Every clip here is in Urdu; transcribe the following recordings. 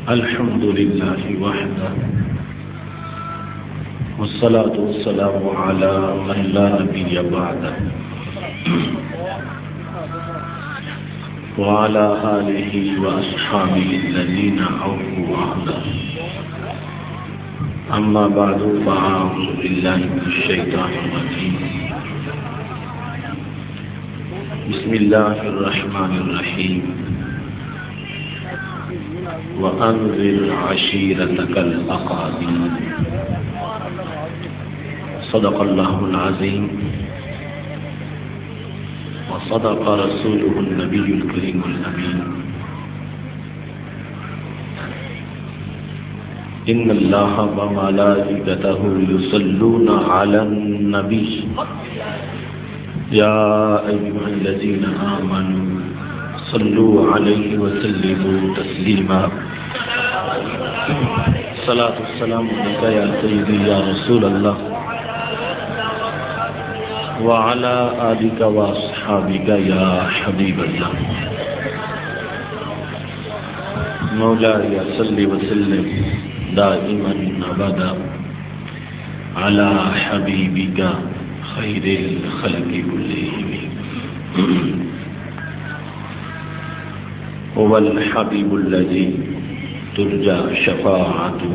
الحمد لله وحده والصلاة والسلام على من لا نبي بعده وعلى آله وأصحابه الذين أوفوا عهده. أما بعد فأعوذ بالله من الشيطان الرجيم. بسم الله الرحمن الرحيم. وأنذر عشيرتك الأقربين. صدق الله العظيم وصدق رسوله النبي الكريم الأمين. إن الله وملائكته يصلون على النبي يا أيها الذين آمنوا صلوا عليه وسلموا تسليما. صلاة والسلام عليك يا سيدي يا رسول الله وعلى آلك وأصحابك يا حبيب الله. مولاي صل وسلم دائما أبدا على حبيبك خير الخلق كلهم. هو الحبيب الذي ترجى شفاعته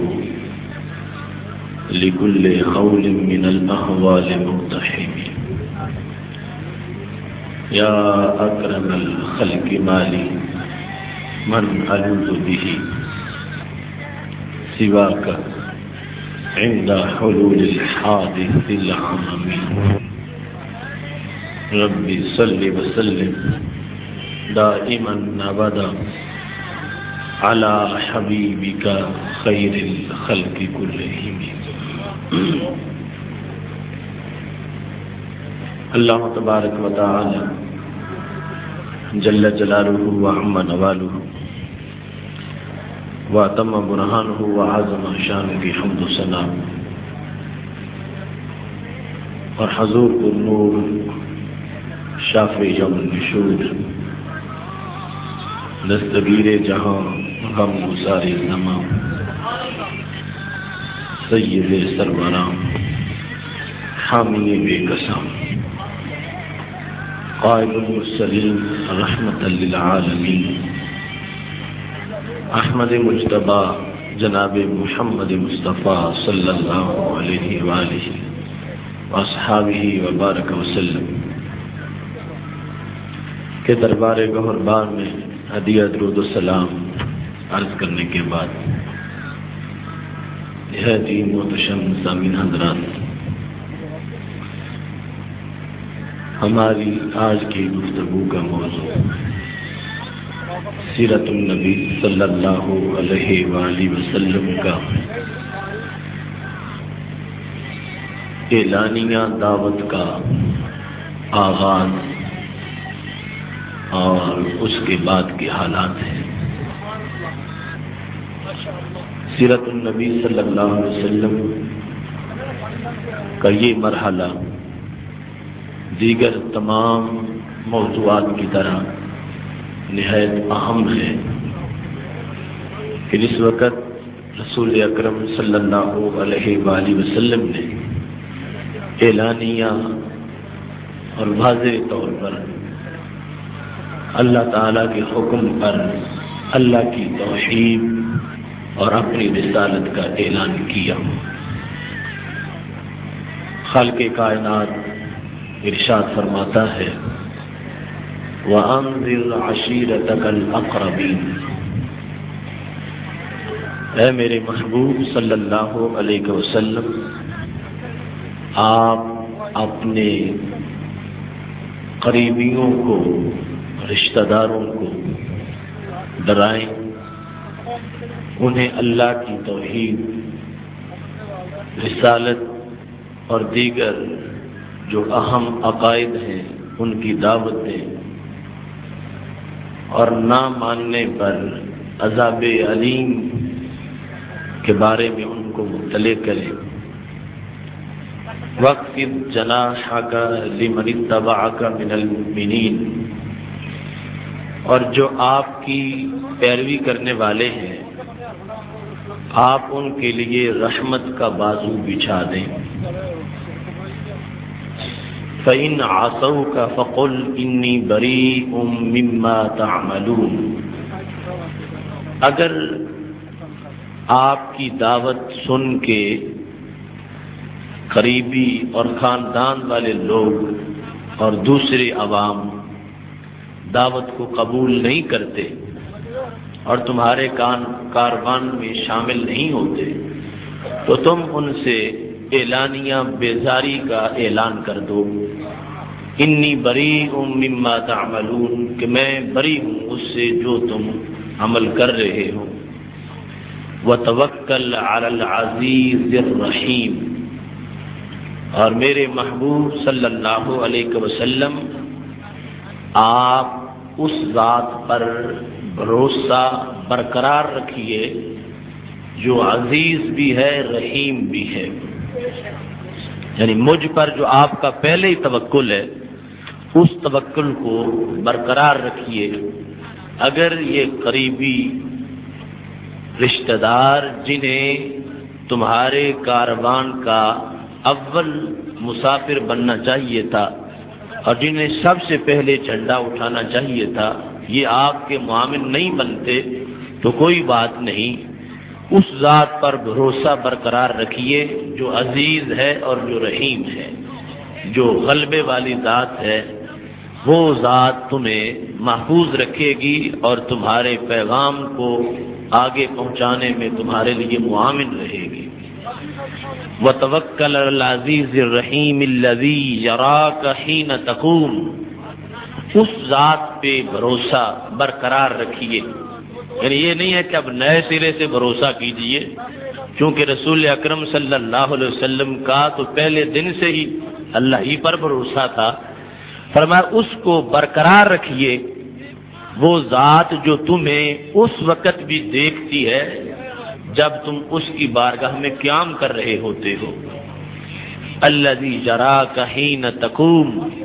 لكل هول من الأهوال مقتحم. يا أكرم الخلق مالي من ألوذ به سواك عند حلول الحادث العمم. ربي صل وسلم دائما أبدا على حبيبك خير الخلق كلهم. اللہ تبارک و تعالی جل جلالہ وعم نوالہ واتم برہانہ وعظم شانہ کی حمد و ثنا اور حضور النور شافع یوم النشور دستگیر جہاں غم گسار زمان سید سروران حامی بے قسم قائد المرسلین رحمت للعالمین احمد مجتبی جناب محمد مصطفیٰ صلی اللہ علیہ وآلہ واصحابہ وبارک وسلم کے دربار گہربار میں ہدیہ درود و سلام عرض کرنے کے بعد نہایت ہی محتشم سامعین حضرات، ہماری آج کی گفتگو کا موضوع سیرت النبی صلی اللہ علیہ وآلہ وسلم کا اعلانیہ دعوت کا آغاز اور اس کے بعد کے حالات ہیں۔ سیرت النبی صلی اللہ علیہ وسلم کا یہ مرحلہ دیگر تمام موضوعات کی طرح نہایت اہم ہے کہ اس وقت رسول اکرم صلی اللہ علیہ وآلہ وسلم نے اعلانیہ اور واضح طور پر اللہ تعالیٰ کے حکم پر اللہ کی توحید اور اپنی رسالت کا اعلان کیا۔ خالق کائنات ارشاد فرماتا ہے وَأَنذِرْ عَشِيرَتَكَ الْأَقْرَبِينَ، اے میرے محبوب صلی اللہ علیہ وسلم، آپ اپنے قریبیوں کو، رشتہ داروں کو ڈرائیں، انہیں اللہ کی توحید، رسالت اور دیگر جو اہم عقائد ہیں ان کی دعوت دیں، اور نہ ماننے پر عذاب علیم کے بارے میں ان کو مطلع کریں۔ وَاخْفِضْ جَنَاحَكَ لِمَنِ اتَّبَعَكَ مِنَ الْمُؤْمِنِينَ، اور جو آپ کی پیروی کرنے والے ہیں آپ ان کے لیے رحمت کا بازو بچھا دیں۔ فَإِنْ عَصَوْكَ فَقُلْ إِنِّي بَرِيءٌ مِّمَّا تَعْمَلُونَ، اگر آپ کی دعوت سن کے قریبی اور خاندان والے لوگ اور دوسرے عوام دعوت کو قبول نہیں کرتے اور تمہارے کاروان میں شامل نہیں ہوتے تو تم ان سے اعلانیہ بیزاری کا اعلان کر دو، انی بریء مما تعملون، کہ میں بری ہوں اس سے جو تم عمل کر رہے ہو۔ وتوکل علی العزیز الرحیم، اور میرے محبوب صلی اللہ علیہ وسلم آپ اس ذات پر بھروسہ برقرار رکھیے جو عزیز بھی ہے رحیم بھی ہے، یعنی مجھ پر جو آپ کا پہلے ہی توکل ہے اس توکل کو برقرار رکھیے۔ اگر یہ قریبی رشتہ دار جنہیں تمہارے کاروان کا اول مسافر بننا چاہیے تھا اور جنہیں سب سے پہلے جھنڈا اٹھانا چاہیے تھا یہ آپ کے معاون نہیں بنتے تو کوئی بات نہیں، اس ذات پر بھروسہ برقرار رکھیے جو عزیز ہے اور جو رحیم ہے، جو غلبے والی ذات ہے، وہ ذات تمہیں محفوظ رکھے گی اور تمہارے پیغام کو آگے پہنچانے میں تمہارے لیے معاون رہے گی۔ وَتَوَكَّلْ عَلَى الْعَزِيزِ الرَّحِيمِ الَّذِي يَرَاكَ حِينَ تَقُومُ، اس ذات پہ بھروسہ برقرار رکھیے، یعنی یہ نہیں ہے کہ اب نئے سرے سے بھروسہ کیجئے، چونکہ رسول اکرم صلی اللہ علیہ وسلم کا تو پہلے دن سے ہی اللہ ہی پر بھروسہ تھا، فرمایا اس کو برقرار رکھیے، وہ ذات جو تمہیں اس وقت بھی دیکھتی ہے جب تم اس کی بارگاہ میں قیام کر رہے ہوتے ہو۔ الذی یراک حین تقوم،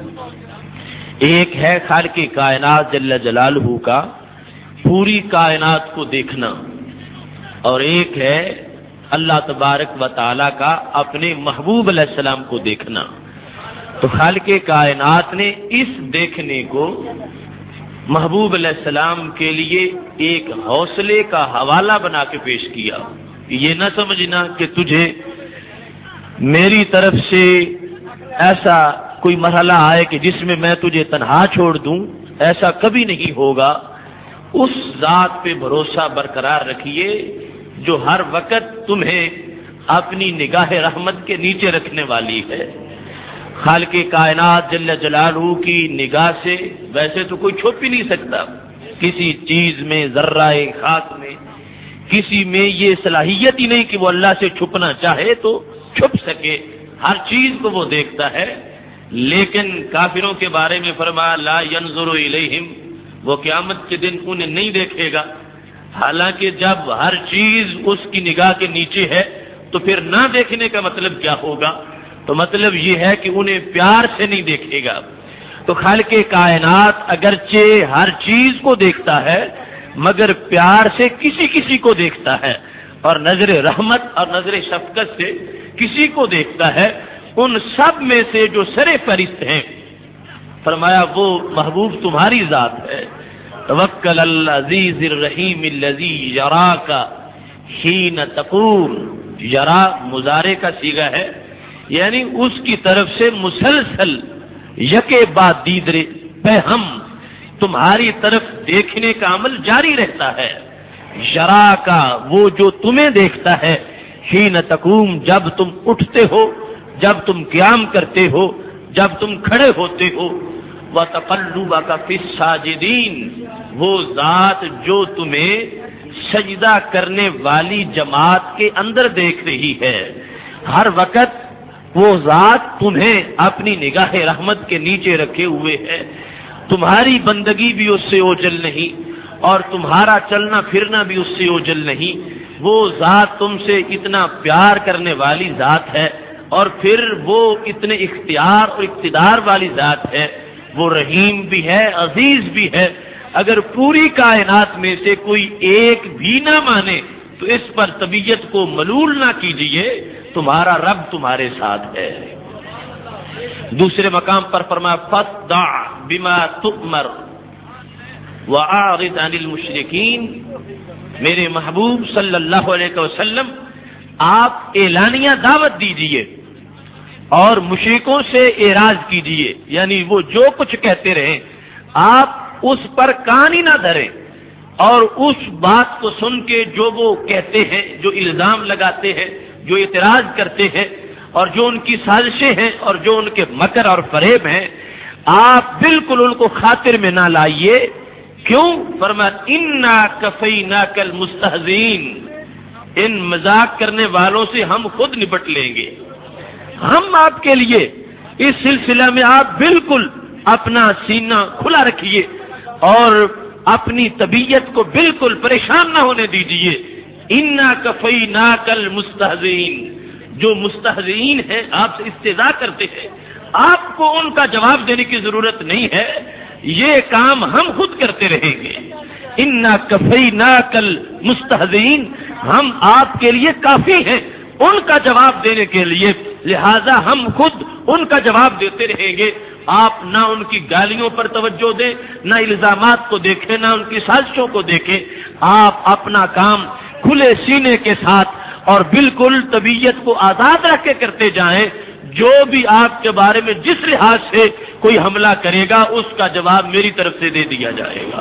ایک ہے خالق کائنات جل جلالہ کا پوری کائنات کو دیکھنا، اور ایک ہے اللہ تبارک و تعالی کا اپنے محبوب علیہ السلام کو دیکھنا۔ تو خالق کائنات نے اس دیکھنے کو محبوب علیہ السلام کے لیے ایک حوصلے کا حوالہ بنا کے پیش کیا، یہ نہ سمجھنا کہ تجھے میری طرف سے ایسا کوئی مرحلہ آئے کہ جس میں میں تجھے تنہا چھوڑ دوں، ایسا کبھی نہیں ہوگا۔ اس ذات پہ بھروسہ برقرار رکھیے جو ہر وقت تمہیں اپنی نگاہ رحمت کے نیچے رکھنے والی ہے۔ خالق کائنات جل جلالہ کی نگاہ سے ویسے تو کوئی چھپ ہی نہیں سکتا، کسی چیز میں ذرہ خاک میں کسی میں یہ صلاحیت ہی نہیں کہ وہ اللہ سے چھپنا چاہے تو چھپ سکے، ہر چیز کو وہ دیکھتا ہے۔ لیکن کافروں کے بارے میں فرمایا لا ينظر الیہم، وہ قیامت کے دن انہیں نہیں دیکھے گا، حالانکہ جب ہر چیز اس کی نگاہ کے نیچے ہے تو پھر نہ دیکھنے کا مطلب کیا ہوگا؟ تو مطلب یہ ہے کہ انہیں پیار سے نہیں دیکھے گا۔ تو خالق کائنات اگرچہ ہر چیز کو دیکھتا ہے مگر پیار سے کسی کسی کو دیکھتا ہے، اور نظر رحمت اور نظر شفقت سے کسی کو دیکھتا ہے، ان سب میں سے جو سر فہرست ہیں، فرمایا وہ محبوب تمہاری ذات ہے۔ توکل العزیز الرحیم الذی یراک حین تقوم، یرا مضارع کا صیغہ ہے، یعنی اس کی طرف سے مسلسل یکے بعد دیدرے پہم تمہاری طرف دیکھنے کا عمل جاری رہتا ہے۔ یرا کا وہ جو تمہیں دیکھتا ہے، حین تقوم جب تم اٹھتے ہو، جب تم قیام کرتے ہو، جب تم کھڑے ہوتے ہو۔ وَتَقَلُّبَكَ فِي السَّاجِدِينَ، وہ ذات جو تمہیں سجدہ کرنے والی جماعت کے اندر دیکھ رہی ہے، ہر وقت وہ ذات تمہیں اپنی نگاہ رحمت کے نیچے رکھے ہوئے ہے، تمہاری بندگی بھی اس سے اوجل نہیں اور تمہارا چلنا پھرنا بھی اس سے اوجل نہیں۔ وہ ذات تم سے اتنا پیار کرنے والی ذات ہے، اور پھر وہ اتنے اختیار اور اقتدار والی ذات ہے، وہ رحیم بھی ہے عزیز بھی ہے۔ اگر پوری کائنات میں سے کوئی ایک بھی نہ مانے تو اس پر طبیعت کو ملول نہ کیجیے، تمہارا رب تمہارے ساتھ ہے۔ دوسرے مقام پر فرمایا فاصدع بما تؤمر وَأَعْرِضْ عَنِ الْمُشْرِكِينَ، میرے محبوب صلی اللہ علیہ وسلم آپ اعلانیہ دعوت دیجئے اور مشرکوں سے اعراض کیجئے، یعنی وہ جو کچھ کہتے رہیں آپ اس پر کان ہی نہ دھریں، اور اس بات کو سن کے جو وہ کہتے ہیں، جو الزام لگاتے ہیں، جو اعتراض کرتے ہیں، اور جو ان کی سازشیں ہیں اور جو ان کے مکر اور فریب ہیں، آپ بالکل ان کو خاطر میں نہ لائیے۔ کیوں؟ فرمایا انا کفیناک المستہزئین، ان مذاق کرنے والوں سے ہم خود نپٹ لیں گے۔ ہم آپ کے لیے اس سلسلہ میں آپ بالکل اپنا سینہ کھلا رکھیے اور اپنی طبیعت کو بالکل پریشان نہ ہونے دیجیے۔ انا کفیناک المستہزئین، جو مستہزئین ہیں، آپ سے استہزاء کرتے ہیں، آپ کو ان کا جواب دینے کی ضرورت نہیں ہے، یہ کام ہم خود کرتے رہیں گے۔ انا کفیناک المستہزئین، ہم آپ کے لیے کافی ہیں ان کا جواب دینے کے لیے، لہذا ہم خود ان کا جواب دیتے رہیں گے۔ آپ نہ ان کی گالیوں پر توجہ دیں، نہ الزامات کو دیکھیں، نہ ان کی سازشوں کو دیکھیں، آپ اپنا کام کھلے سینے کے ساتھ اور بالکل طبیعت کو آزاد رکھ کے کرتے جائیں۔ جو بھی آپ کے بارے میں جس لحاظ سے کوئی حملہ کرے گا اس کا جواب میری طرف سے دے دیا جائے گا۔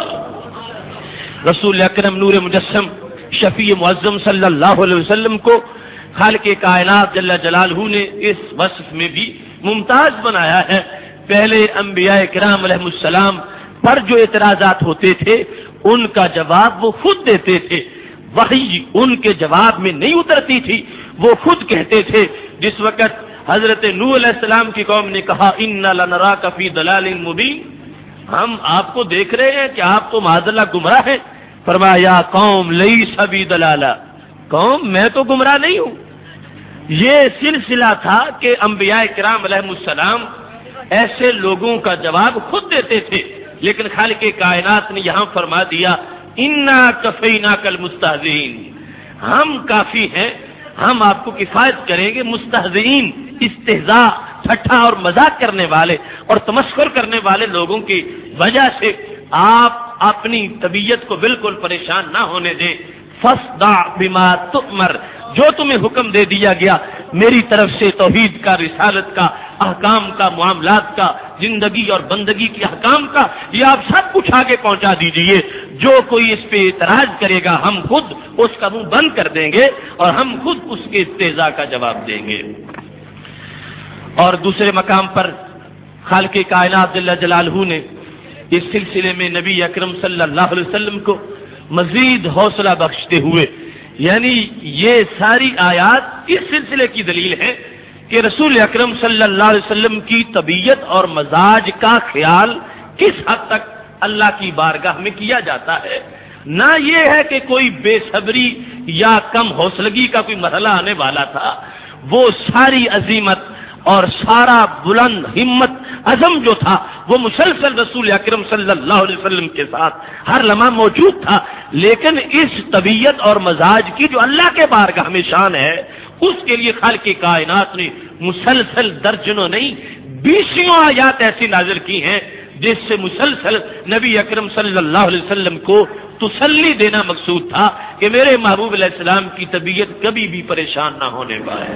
رسول اکرم نور مجسم شفیع معظم صلی اللہ علیہ وسلم کو خالق کائنات جل جلالہ نے اس وصف میں بھی ممتاز بنایا ہے۔ پہلے انبیاء کرام علیہ السلام پر جو اعتراضات ہوتے تھے ان کا جواب وہ خود دیتے تھے، وحی ان کے جواب میں نہیں اترتی تھی، وہ خود کہتے تھے۔ جس وقت حضرت نوح علیہ السلام کی قوم نے کہا انا لنراک فی ضلال مبین، ہم آپ کو دیکھ رہے ہیں کہ آپ تو معاذ اللہ گمراہ ہیں، فرمایا یا قوم لیس بی ضلالہ، قوم میں تو گمراہ نہیں ہوں۔ یہ سلسلہ تھا کہ انبیاء کرام علیہ السلام ایسے لوگوں کا جواب خود دیتے تھے، لیکن خالق کائنات نے یہاں فرما دیا انا کفیناک المستہزئین، ہم کافی ہیں، ہم آپ کو کفایت کریں گے مستہزئین، استہزاء، ٹھٹھا اور مذاق کرنے والے اور تمسخر کرنے والے لوگوں کی وجہ سے آپ اپنی طبیعت کو بالکل پریشان نہ ہونے دیں۔ فاصدع بما تؤمر، جو تمہیں حکم دے دیا گیا میری طرف سے توحید کا، رسالت کا، احکام کا، معاملات کا، زندگی اور بندگی کے احکام کا، یہ آپ سب کچھ آگے پہنچا دیجئے۔ جو کوئی اس پہ اعتراض کرے گا ہم خود اس کا منہ بند کر دیں گے اور ہم خود اس کے استہزاء کا جواب دیں گے۔ اور دوسرے مقام پر خالق کائنات جل جلالہ نے اس سلسلے میں نبی اکرم صلی اللہ علیہ وسلم کو مزید حوصلہ بخشتے ہوئے، یعنی یہ ساری آیات اس سلسلے کی دلیل ہے کہ رسول اکرم صلی اللہ علیہ وسلم کی طبیعت اور مزاج کا خیال کس حد تک اللہ کی بارگاہ میں کیا جاتا ہے۔ نہ یہ ہے کہ کوئی بے صبری یا کم حوصلگی کا کوئی مرحلہ آنے والا تھا، وہ ساری عظیمت اور سارا بلند ہمت عزم جو تھا وہ مسلسل رسول اکرم صلی اللہ علیہ وسلم کے ساتھ ہر لمحہ موجود تھا، لیکن اس طبیعت اور مزاج کی جو اللہ کے بارگاہ میں شان ہے اس کے لیے خالق کائنات نے مسلسل درجنوں نہیں 20 آیات ایسی نازل کی ہیں جس سے مسلسل نبی اکرم صلی اللہ علیہ وسلم کو تسلی دینا مقصود تھا کہ میرے محبوب علیہ السلام کی طبیعت کبھی بھی پریشان نہ ہونے پائے۔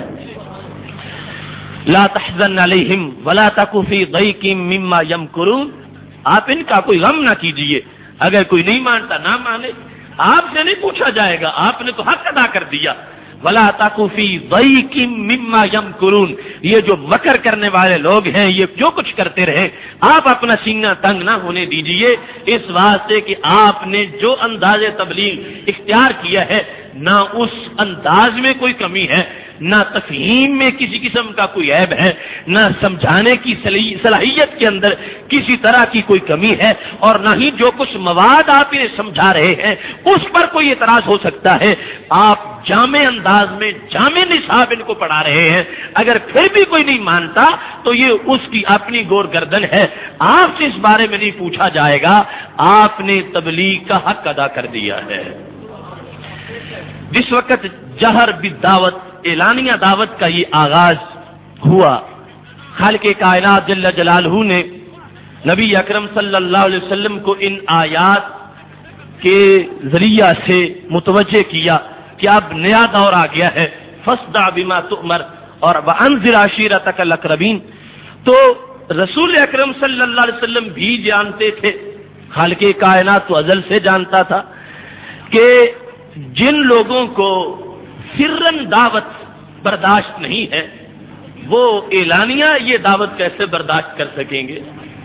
لا تحزن علیہم ولا تک فی ضیق مما یمکرون، آپ ان کا کوئی غم نہ کیجئے، اگر کوئی نہیں مانتا نہ مانے، آپ سے نہیں پوچھا جائے گا، آپ نے تو حق ادا کر دیا۔ ولا تک فی ضیق مما یمکرون، یہ جو مکر کرنے والے لوگ ہیں یہ جو کچھ کرتے رہے، آپ اپنا سینہ تنگ نہ ہونے دیجئے، اس واسطے کہ آپ نے جو انداز تبلیغ اختیار کیا ہے نہ اس انداز میں کوئی کمی ہے، نہ تفہیم میں کسی قسم کا کوئی عیب ہے، نہ سمجھانے کی صلاحیت کے اندر کسی طرح کی کوئی کمی ہے، اور نہ ہی جو کچھ مواد آپ انہیں سمجھا رہے ہیں اس پر کوئی اعتراض ہو سکتا ہے۔ آپ جامع انداز میں جامع نصاب ان کو پڑھا رہے ہیں، اگر پھر بھی کوئی نہیں مانتا تو یہ اس کی اپنی گور گردن ہے، آپ سے اس بارے میں نہیں پوچھا جائے گا، آپ نے تبلیغ کا حق ادا کر دیا ہے۔ جس وقت جہر بالدعوت، اعلانیہ دعوت کا یہ آغاز ہوا، خالق کائنات جل جلالہ نے نبی اکرم صلی اللہ علیہ وسلم کو ان آیات کے ذریعہ سے متوجہ کیا کہ اب نیا دور آ گیا ہے، فاصدع بما تؤمر اور وانذر عشیرتک الاقربین۔ تو رسول اکرم صلی اللہ علیہ وسلم بھی جانتے تھے، خالق کائنات تو ازل سے جانتا تھا کہ جن لوگوں کو سرن دعوت برداشت نہیں ہے وہ اعلانیہ یہ دعوت کیسے برداشت کر سکیں گے؟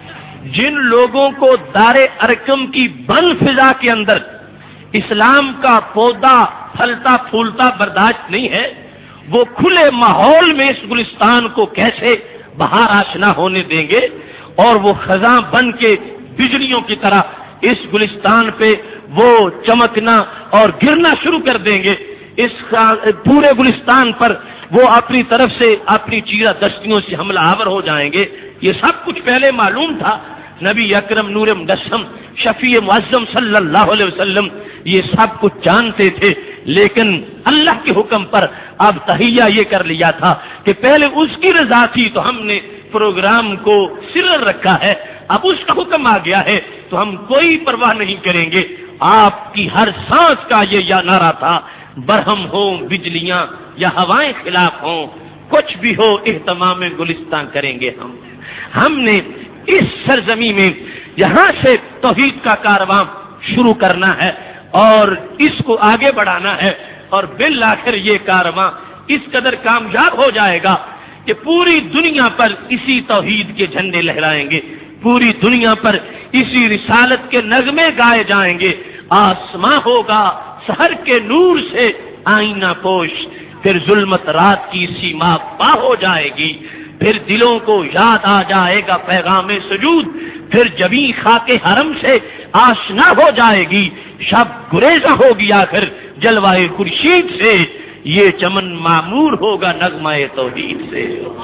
جن لوگوں کو دار ارقم کی بند فضا کے اندر اسلام کا پودا پھلتا پھولتا برداشت نہیں ہے، وہ کھلے ماحول میں اس گلستان کو کیسے بہار آشنا ہونے دیں گے؟ اور وہ خزاں بن کے بجلیوں کی طرح اس گلستان پہ وہ چمکنا اور گرنا شروع کر دیں گے، اس پورے گلستان پر وہ اپنی طرف سے اپنی چیرہ دستیوں سے حملہ آور ہو جائیں گے۔ یہ سب کچھ پہلے معلوم تھا، نبی اکرم نور مجسم شفیع معظم صلی اللہ علیہ وسلم یہ سب کچھ جانتے تھے، لیکن اللہ کے حکم پر اب تہیہ یہ کر لیا تھا کہ پہلے اس کی رضا تھی تو ہم نے پروگرام کو سر رکھا ہے، اب اس کا حکم آ گیا ہے تو ہم کوئی پرواہ نہیں کریں گے۔ آپ کی ہر سانس کا یہ نعرہ تھا، برہم ہو بجلیاں یا ہوائیں خلاف ہوں، کچھ بھی ہو اہتمام گلستان کریں گے ہم نے اس سرزمین میں یہاں سے توحید کا کارواں شروع کرنا ہے اور اس کو آگے بڑھانا ہے، اور بالآخر یہ کارواں اس قدر کامیاب ہو جائے گا کہ پوری دنیا پر اسی توحید کے جھنڈے لہرائیں گے، پوری دنیا پر اسی رسالت کے نغمے گائے جائیں گے، آسماں ہوگا سحر کے نور سے آئینہ پوش، پھر ظلمت رات کی سیما پا ہو جائے گی، پھر دلوں کو یاد آ جائے گا پیغام سجود، پھر جبیں خاک حرم سے آشنا ہو جائے گی، شب گریزہ ہوگی آخر جلوائے خورشید سے، یہ چمن معمور ہوگا نغمہ توحید سے۔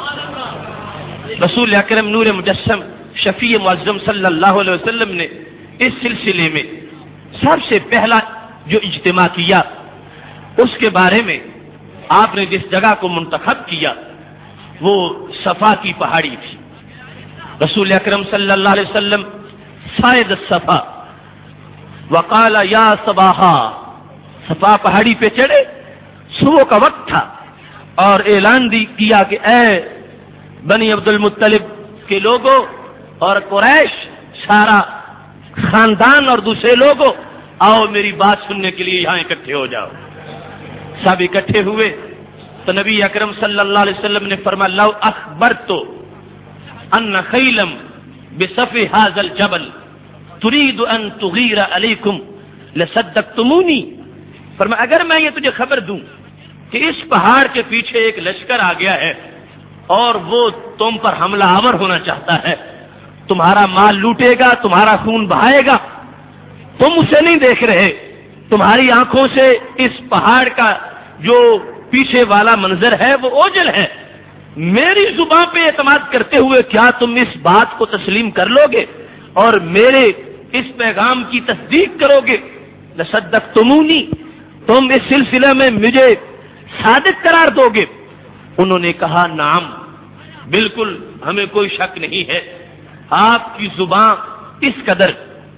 رسول اکرم نور مجسم شفیع معظم صلی اللہ علیہ وسلم نے اس سلسلے میں سب سے پہلا جو اجتماع کیا، اس کے بارے میں آپ نے جس جگہ کو منتخب کیا وہ صفا کی پہاڑی تھی۔ رسول اکرم صلی اللہ علیہ وسلم صعد الصفا وقال یا صباحا، صفا پہاڑی پہ چڑھے، صبح کا وقت تھا، اور اعلان کیا کہ اے بنی عبد المطلب کے لوگوں اور قریش، سارا خاندان اور دوسرے لوگوں، آؤ میری بات سننے کے لیے یہاں اکٹھے ہو جاؤ۔ سب اکٹھے ہوئے تو نبی اکرم صلی اللہ علیہ وسلم نے فرمایا لو اخبرت ان خیلم بصف هذا الجبل تريد ان تغیر علیکم لصدقتمونی، فرمایا اگر میں یہ تجھے خبر دوں کہ اس پہاڑ کے پیچھے ایک لشکر آ گیا ہے اور وہ تم پر حملہ آور ہونا چاہتا ہے، تمہارا مال لوٹے گا، تمہارا خون بہائے گا، تم اسے نہیں دیکھ رہے، تمہاری آنکھوں سے اس پہاڑ کا جو پیچھے والا منظر ہے وہ اوجل ہے، میری زبان پہ اعتماد کرتے ہوئے کیا تم اس بات کو تسلیم کر لو گے اور میرے اس پیغام کی تصدیق کرو گے؟ لصدقتمونی، تم اس سلسلے میں مجھے صادق قرار دو گے؟ انہوں نے کہا نعم، بالکل، ہمیں کوئی شک نہیں ہے، آپ کی زبان اس قدر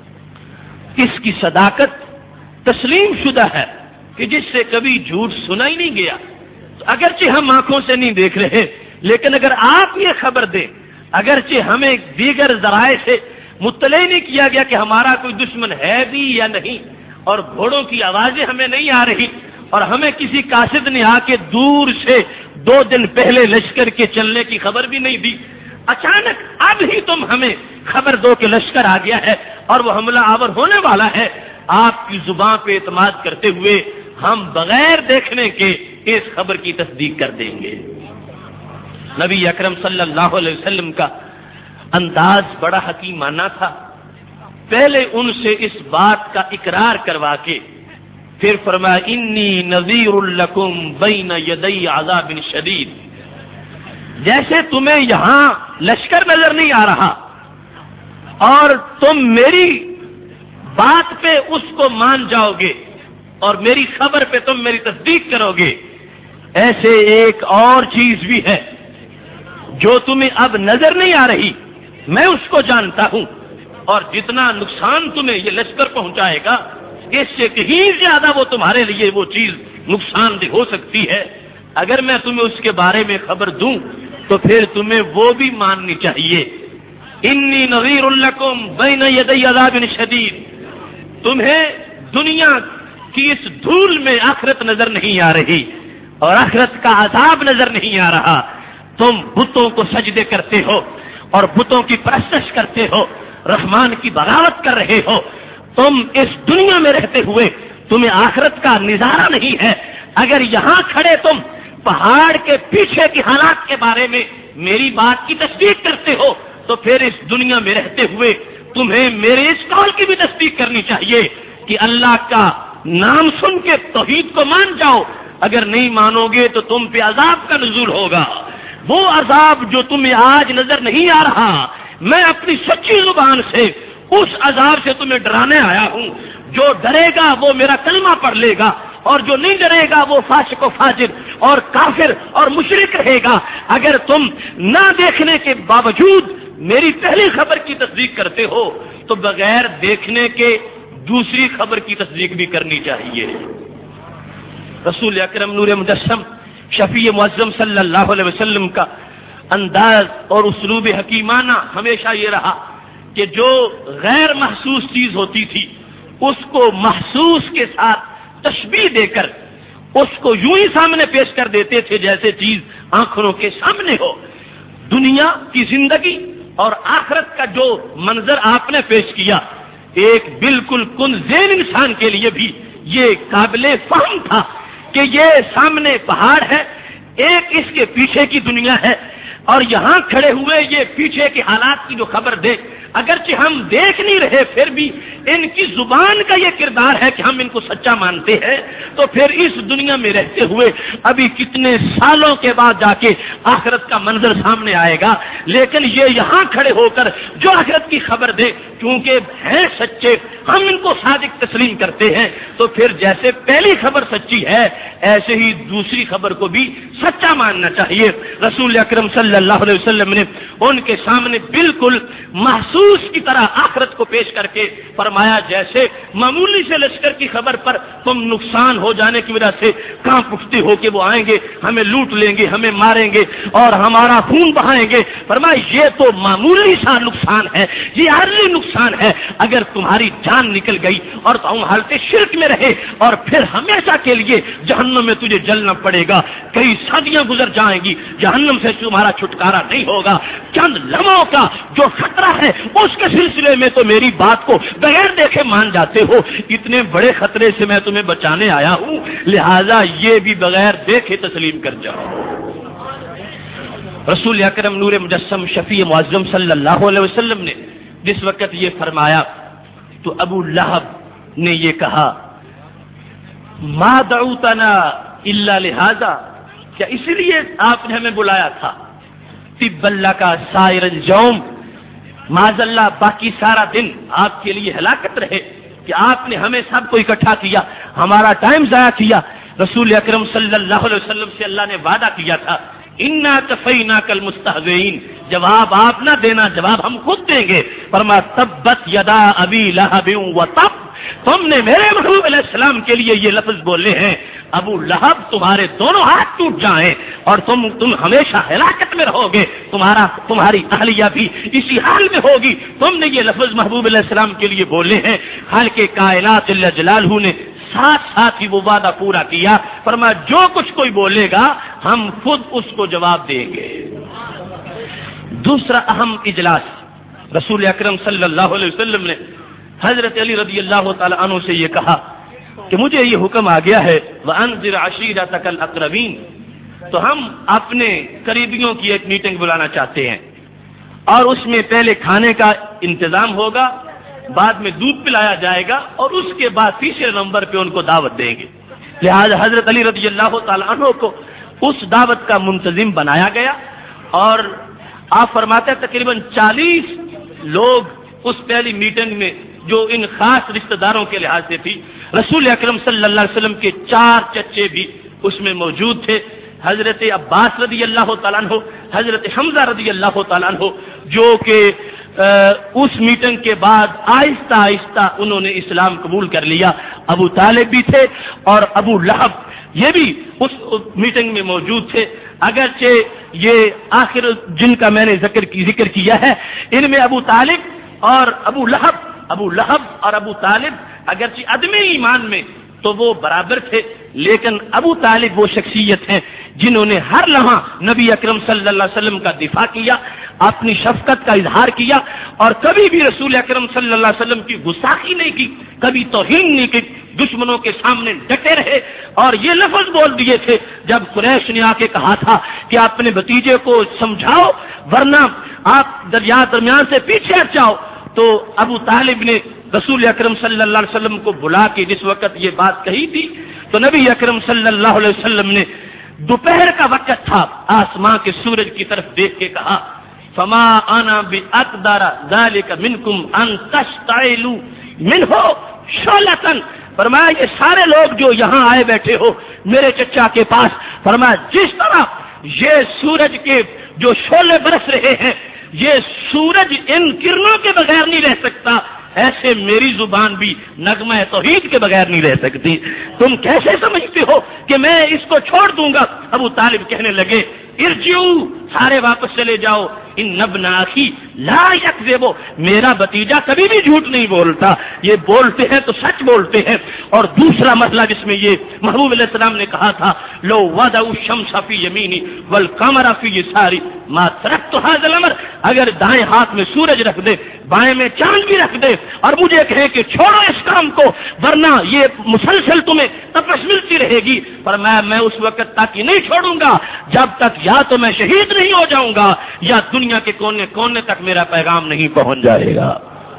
اس کی صداقت تسلیم شدہ ہے کہ جس سے کبھی جھوٹ سنا ہی نہیں گیا، اگرچہ ہم آنکھوں سے نہیں دیکھ رہے، لیکن اگر آپ یہ خبر دیں، اگرچہ ہمیں دیگر ذرائع سے مطلع نہیں کیا گیا کہ ہمارا کوئی دشمن ہے بھی یا نہیں، اور گھوڑوں کی آوازیں ہمیں نہیں آ رہی، اور ہمیں کسی قاصد نے آ کے دور سے 2 دن پہلے لشکر کے چلنے کی خبر بھی نہیں دی، اچانک اب ہی تم ہمیں خبر دو کہ لشکر آ گیا ہے اور وہ حملہ آور ہونے والا ہے، آپ کی زبان پہ اعتماد کرتے ہوئے ہم بغیر دیکھنے کے اس خبر کی تصدیق کر دیں گے۔ نبی اکرم صلی اللہ علیہ وسلم کا انداز بڑا حکیمانہ تھا، پہلے ان سے اس بات کا اقرار کروا کے پھر فرمایا انی نذیر لکم بین یدی عذاب شدید، جیسے تمہیں یہاں لشکر نظر نہیں آ رہا اور تم میری بات پہ اس کو مان جاؤ گے، اور میری خبر پہ تم میری تصدیق کرو گے۔ ایسے ایک اور چیز بھی ہے جو تمہیں اب نظر نہیں آ رہی، میں اس کو جانتا ہوں، اور جتنا نقصان تمہیں یہ لشکر پہنچائے گا اس سے کہیں زیادہ وہ تمہارے لیے وہ چیز نقصان دہ ہو سکتی ہے۔ اگر میں تمہیں اس کے بارے میں خبر دوں تو پھر تمہیں وہ بھی ماننی چاہیے۔ انی نذیر لکم بین یدی عذاب شدید، تمہیں دنیا کی اس دھول میں آخرت نظر نہیں آ رہی اور آخرت کا عذاب نظر نہیں آ رہا۔ تم بتوں کو سجدے کرتے ہو اور بتوں کی پرستش کرتے ہو، رحمان کی بغاوت کر رہے ہو۔ تم اس دنیا میں رہتے ہوئے تمہیں آخرت کا نظارہ نہیں ہے۔ اگر یہاں کھڑے تم پہاڑ کے پیچھے کے حالات کے بارے میں میری بات کی تصدیق کرتے ہو تو پھر اس دنیا میں رہتے ہوئے تمہیں میرے اس قول کی بھی تصدیق کرنی چاہیے کہ اللہ کا نام سن کے توحید کو مان جاؤ۔ اگر نہیں مانو گے تو تم پہ عذاب کا نزول ہوگا، وہ عذاب جو تمہیں آج نظر نہیں آ رہا۔ میں اپنی سچی زبان سے اس عذاب سے تمہیں ڈرانے آیا ہوں۔ جو ڈرے گا وہ میرا کلمہ پڑھ لے گا، اور جو نہیں ڈرے گا وہ فاسق و فاجر اور کافر اور مشرک رہے گا۔ اگر تم نہ دیکھنے کے باوجود میری پہلی خبر کی تصدیق کرتے ہو تو بغیر دیکھنے کے دوسری خبر کی تصدیق بھی کرنی چاہیے۔ رسول اکرم نور مجسم شفیع معظم صلی اللہ علیہ وسلم کا انداز اور اسلوب حکیمانہ ہمیشہ یہ رہا کہ جو غیر محسوس چیز ہوتی تھی اس کو محسوس کے ساتھ تشبیہ دے کر اس کو یوں ہی سامنے پیش کر دیتے تھے جیسے چیز آنکھوں کے سامنے ہو۔ دنیا کی زندگی اور آخرت کا جو منظر آپ نے پیش کیا ایک بالکل کن ذہن انسان کے لیے بھی یہ قابل فہم تھا کہ یہ سامنے پہاڑ ہے، ایک اس کے پیچھے کی دنیا ہے، اور یہاں کھڑے ہوئے یہ پیچھے کے حالات کی جو خبر دے، اگرچہ ہم دیکھ نہیں رہے پھر بھی ان کی زبان کا یہ کردار ہے کہ ہم ان کو سچا مانتے ہیں، تو پھر اس دنیا میں رہتے ہوئے ابھی کتنے سالوں کے بعد جا کے آخرت کا منظر سامنے آئے گا۔ لیکن یہ یہاں کھڑے ہو کر جو آخرت کی خبر دے کیونکہ ہیں سچے، ہم ان کو صادق تسلیم کرتے ہیں، تو پھر جیسے پہلی خبر سچی ہے ایسے ہی دوسری خبر کو بھی سچا ماننا چاہیے۔ رسول اکرم صلی اللہ علیہ وسلم نے ان کے سامنے بالکل محسوس کی طرح آخرت کو پیش کر کے فرمایا جیسے معمولی سے لشکر کی خبر پر تم نقصان ہو جانے کی وجہ سے کانپ اٹھتے ہو کہ وہ آئیں گے، ہمیں لوٹ لیں گے، ہمیں ماریں گے اور ہمارا خون بہائیں گے۔ فرمایا یہ تو معمولی سا نقصان ہے، یہ عارضی نقصان ہے۔ اگر تمہاری جان نکل گئی اور تم حالت شرک میں رہے اور پھر ہمیشہ کے لیے جہنم میں تجھے جلنا پڑے گا، کئی صدیاں گزر جائیں گی، جہنم سے تمہارا چھٹکارا نہیں ہوگا۔ چند لمحوں کا جو خطرہ ہے اس کے سلسلے میں تو میری بات کو بغیر دیکھے مان جاتے ہو، اتنے بڑے خطرے سے میں تمہیں بچانے آیا ہوں، لہذا یہ بھی بغیر دیکھے تسلیم کر جاؤ۔ رسول اکرم نور مجسم شفیع معظم صلی اللہ علیہ وسلم نے جس وقت یہ فرمایا تو ابو لہب نے یہ کہا ما دعوتنا الا لہذا، کیا اس لیے آپ نے ہمیں بلایا تھا؟ طب اللہ کا سائر الجوم، معاذ اللہ باقی سارا دن آپ کے لیے ہلاکت رہے کہ آپ نے ہمیں سب کو اکٹھا کیا، ہمارا ٹائم ضائع کیا۔ رسول اکرم صلی اللہ علیہ وسلم سے اللہ نے وعدہ کیا تھا انا کفیناک المستہزئین، جواب آپ نہ دینا، جواب ہم خود دیں گے۔ فرمایا تبت یدا ابی لہب وتب، تم نے میرے محبوب علیہ السلام کے لیے یہ لفظ بولے ہیں ابو لہب تمہارے دونوں ہاتھ ٹوٹ جائیں اور تم ہمیشہ ہلاکت میں رہو گے، تمہاری اہلیہ بھی اسی حال میں ہوگی۔ تم نے یہ لفظ محبوب علیہ السلام کے لیے بولے ہیں۔ خالق کائنات جل جلالہ نے ساتھ ہی وہ وعدہ پورا کیا، فرمایا جو کچھ کوئی بولے گا ہم خود اس کو جواب دیں گے۔ دوسرا اہم اجلاس رسول اکرم صلی اللہ علیہ وسلم نے حضرت علی رضی اللہ تعالی عنہ سے یہ کہا کہ مجھے یہ حکم آ گیا ہے وَأَنذِرْ عَشِيرَتَكَ الْأَقْرَبِينَ، تو ہم اپنے قریبیوں کی ایک میٹنگ بلانا چاہتے ہیں اور اس میں پہلے کھانے کا انتظام ہوگا، بعد میں دودھ پلایا جائے گا اور اس کے بعد تیسرے نمبر پہ ان کو دعوت دیں گے۔ لہذا حضرت علی رضی اللہ تعالی عنہ کو اس دعوت کا منتظم بنایا گیا اور آپ فرماتے ہیں تقریباً 40 لوگ اس پہلی میٹنگ میں جو ان خاص رشتہ داروں کے لحاظ سے تھی، رسول اکرم صلی اللہ علیہ وسلم کے 4 چچے بھی اس میں موجود تھے، حضرت عباس رضی اللہ تعالیٰ عنہ، حضرت حمزہ رضی اللہ تعالیٰ عنہ، جو کہ اس میٹنگ کے بعد آہستہ آہستہ انہوں نے اسلام قبول کر لیا۔ ابو طالب بھی تھے اور ابو لہب یہ بھی اس میٹنگ میں موجود تھے، اگرچہ یہ آخر جن کا میں نے ذکر کیا ہے ان میں ابو طالب اور ابو لہب اور ابو طالب اگرچہ عدم ایمان میں تو وہ برابر تھے، لیکن ابو طالب وہ شخصیت ہیں جنہوں نے ہر لمحہ نبی اکرم صلی اللہ علیہ وسلم کا دفاع کیا، اپنی شفقت کا اظہار کیا، اور کبھی بھی رسول اکرم صلی اللہ علیہ وسلم کی گستاخی نہیں کی، کبھی توہین نہیں کی، دشمنوں کے سامنے ڈٹے رہے اور یہ لفظ بول دیے تھے جب قریش نے آ کے کہا تھا کہ اپنے بھتیجے کو سمجھاؤ ورنہ آپ درمیان سے پیچھے ہٹ جاؤ، تو ابو طالب نے رسول اکرم صلی اللہ علیہ وسلم کو بلا کے جس وقت یہ بات کہی تھی تو نبی اکرم صلی اللہ علیہ وسلم نے دوپہر کا وقت تھا، آسمان کے سورج کی طرف دیکھ کے کہا فما انا باقدر ذلك منکم ان تشتعلوا منه شعلة، فرمایا یہ سارے لوگ جو یہاں آئے بیٹھے ہو میرے چچا کے پاس، فرمایا جس طرح یہ سورج کے جو شعلے برس رہے ہیں یہ سورج ان کرنوں کے بغیر نہیں رہ سکتا، ایسے میری زبان بھی نغمہ توحید کے بغیر نہیں رہ سکتی، تم کیسے سمجھتے ہو کہ میں اس کو چھوڑ دوں گا؟ ابو طالب کہنے لگے ارجعوا، سارے واپس چلے جاؤ، ان ابن اخی لا یکذب، میرا بھتیجا کبھی بھی جھوٹ نہیں بولتا، یہ بولتے ہیں تو سچ بولتے ہیں۔ اور دوسرا مسئلہ جس میں یہ محبوب علیہ السلام نے کہا تھا لو وضعوا الشمس فی یمینی والقمر فی یساری ما ترکت هذا الامر، اگر دائیں ہاتھ میں سورج رکھ دے بائیں میں چاند بھی رکھ دے اور مجھے کہے کہ چھوڑو اس کام کو ورنہ یہ مسلسل تمہیں تپش ملتی رہے گی، پر میں اس وقت تک ہی نہیں چھوڑوں گا جب تک یا تو میں شہید نہیں ہو جاؤں گا یا دنیا کے کونے کونے تک میرا پیغام نہیں پہنچ جائے گا۔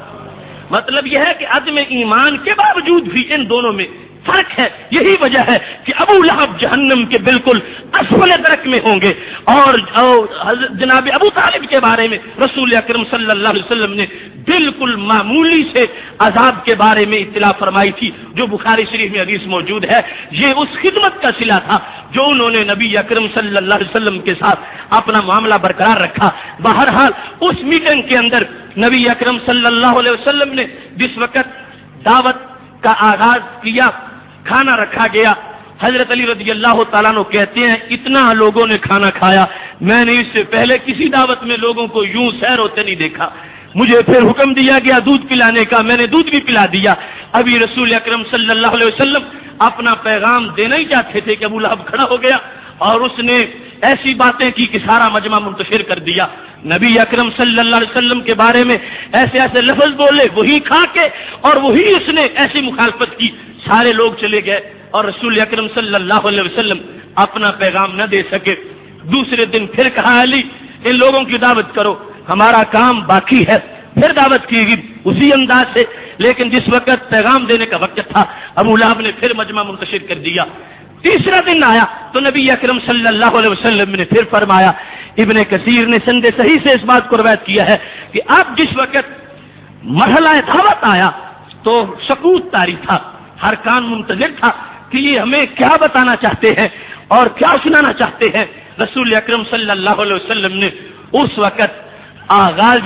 مطلب یہ ہے کہ عدم ایمان کے باوجود بھی ان دونوں میں فرق ہے، یہی وجہ ہے کہ ابو لہب جہنم کے بالکل اسفل درک میں ہوں گے، اور جناب ابو طالب کے بارے میں رسول اکرم صلی اللہ علیہ وسلم نے بالکل معمولی سے عذاب کے بارے میں اطلاع فرمائی تھی، جو بخاری شریف میں حدیث موجود ہے۔ یہ اس خدمت کا صلہ تھا جو انہوں نے نبی اکرم صلی اللہ علیہ وسلم کے ساتھ اپنا معاملہ برقرار رکھا۔ بہرحال اس میٹنگ کے اندر نبی اکرم صلی اللہ علیہ وسلم نے جس وقت دعوت کا آغاز کیا، کھانا رکھا گیا، حضرت علی رضی اللہ تعالیٰ عنہ کہتے ہیں اتنا لوگوں نے کھانا کھایا، میں نے اس سے پہلے کسی دعوت میں لوگوں کو یوں سیر ہوتے نہیں دیکھا، مجھے پھر حکم دیا گیا دودھ پلانے کا، میں نے دودھ بھی پلا دیا۔ ابھی رسول اکرم صلی اللہ علیہ وسلم اپنا پیغام دینا ہی چاہتے تھے کہ ابو لہب کھڑا ہو گیا اور اس نے ایسی باتیں کی کہ سارا مجمع منتشر کر دیا، نبی اکرم صلی اللہ علیہ وسلم کے بارے میں ایسے ایسے لفظ بولے وہی کھا کے، اور وہی اس نے ایسی مخالفت کی، سارے لوگ چلے گئے اور رسول اکرم صلی اللہ علیہ وسلم اپنا پیغام نہ دے سکے۔ دوسرے دن پھر کہا علی ان لوگوں کی دعوت کرو، ہمارا کام باقی ہے، پھر دعوت کی گئی اسی انداز سے، لیکن جس وقت پیغام دینے کا وقت تھا ابو لہب نے پھر مجمع منتشر کر دیا۔ تیسرا دن آیا تو نبی اکرم صلی اللہ علیہ وسلم نے پھر فرمایا، ابن کثیر نے سند صحیح سے اس بات کو روایت کیا ہے کہ اب جس وقت مرحلہ دعوت آیا تو سکوت طاری تھا، ہر کان منتظر تھا کہ یہ ہمیں کیا بتانا چاہتے ہیں اور کیا سنانا چاہتے ہیں۔ رسول اکرم صلی اللہ علیہ وسلم نے اس وقت آغاز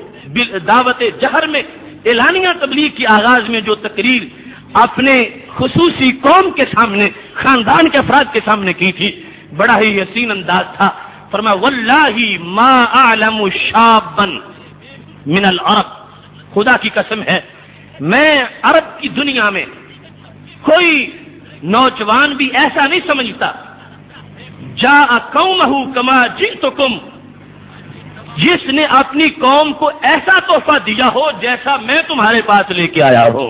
دعوت جہر میں اعلانیہ تبلیغ کی آغاز میں جو تقریر اپنے خصوصی قوم کے سامنے، خاندان کے افراد کے سامنے کی تھی، بڑا ہی حسین انداز تھا۔ فرمایا واللہ ما اعلم شابا من العرب، خدا کی قسم ہے میں عرب کی دنیا میں کوئی نوجوان بھی ایسا نہیں سمجھتا جاء قومہ کما جئتکم، جس نے اپنی قوم کو ایسا تحفہ دیا ہو جیسا میں تمہارے پاس لے کے آیا ہوں۔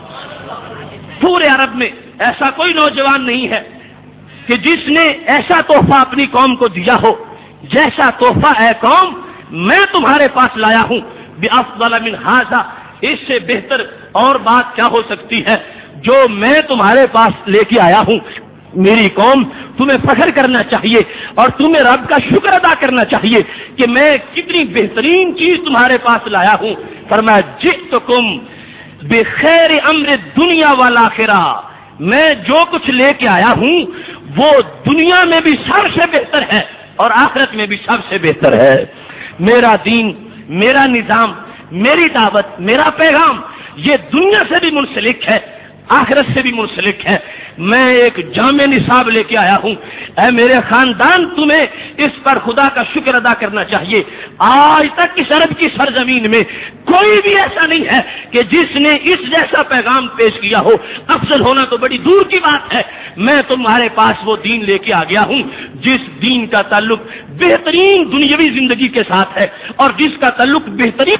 پورے عرب میں ایسا کوئی نوجوان نہیں ہے کہ جس نے ایسا تحفہ اپنی قوم کو دیا ہو جیسا تحفہ اے قوم میں تمہارے پاس لایا ہوں، بأفضل من ھذا، اس سے بہتر اور بات کیا ہو سکتی ہے جو میں تمہارے پاس لے کے آیا ہوں۔ میری قوم تمہیں فخر کرنا چاہیے اور تمہیں رب کا شکر ادا کرنا چاہیے کہ میں کتنی بہترین چیز تمہارے پاس لایا ہوں۔ فرمایا جئتکم بخیر امر دنیا والآخرہ، میں جو کچھ لے کے آیا ہوں وہ دنیا میں بھی سب سے بہتر ہے اور آخرت میں بھی سب سے بہتر ہے۔ میرا دین، میرا نظام، میری دعوت، میرا پیغام یہ دنیا سے بھی منسلک ہے، آخرت سے بھی منسلک ہے۔ میں ایک جامع نصاب لے کے آیا ہوں، اے میرے خاندان تمہیں اس پر خدا کا شکر ادا کرنا چاہیے۔ آج تک اس عرب کی سرزمین میں کوئی بھی ایسا نہیں ہے کہ جس نے اس جیسا پیغام پیش کیا ہو، افضل ہونا تو بڑی دور کی بات ہے۔ میں تمہارے پاس وہ دین لے کے آ گیا ہوں جس دین کا تعلق بہترین دنیاوی زندگی کے ساتھ ہے اور جس کا تعلق بہترین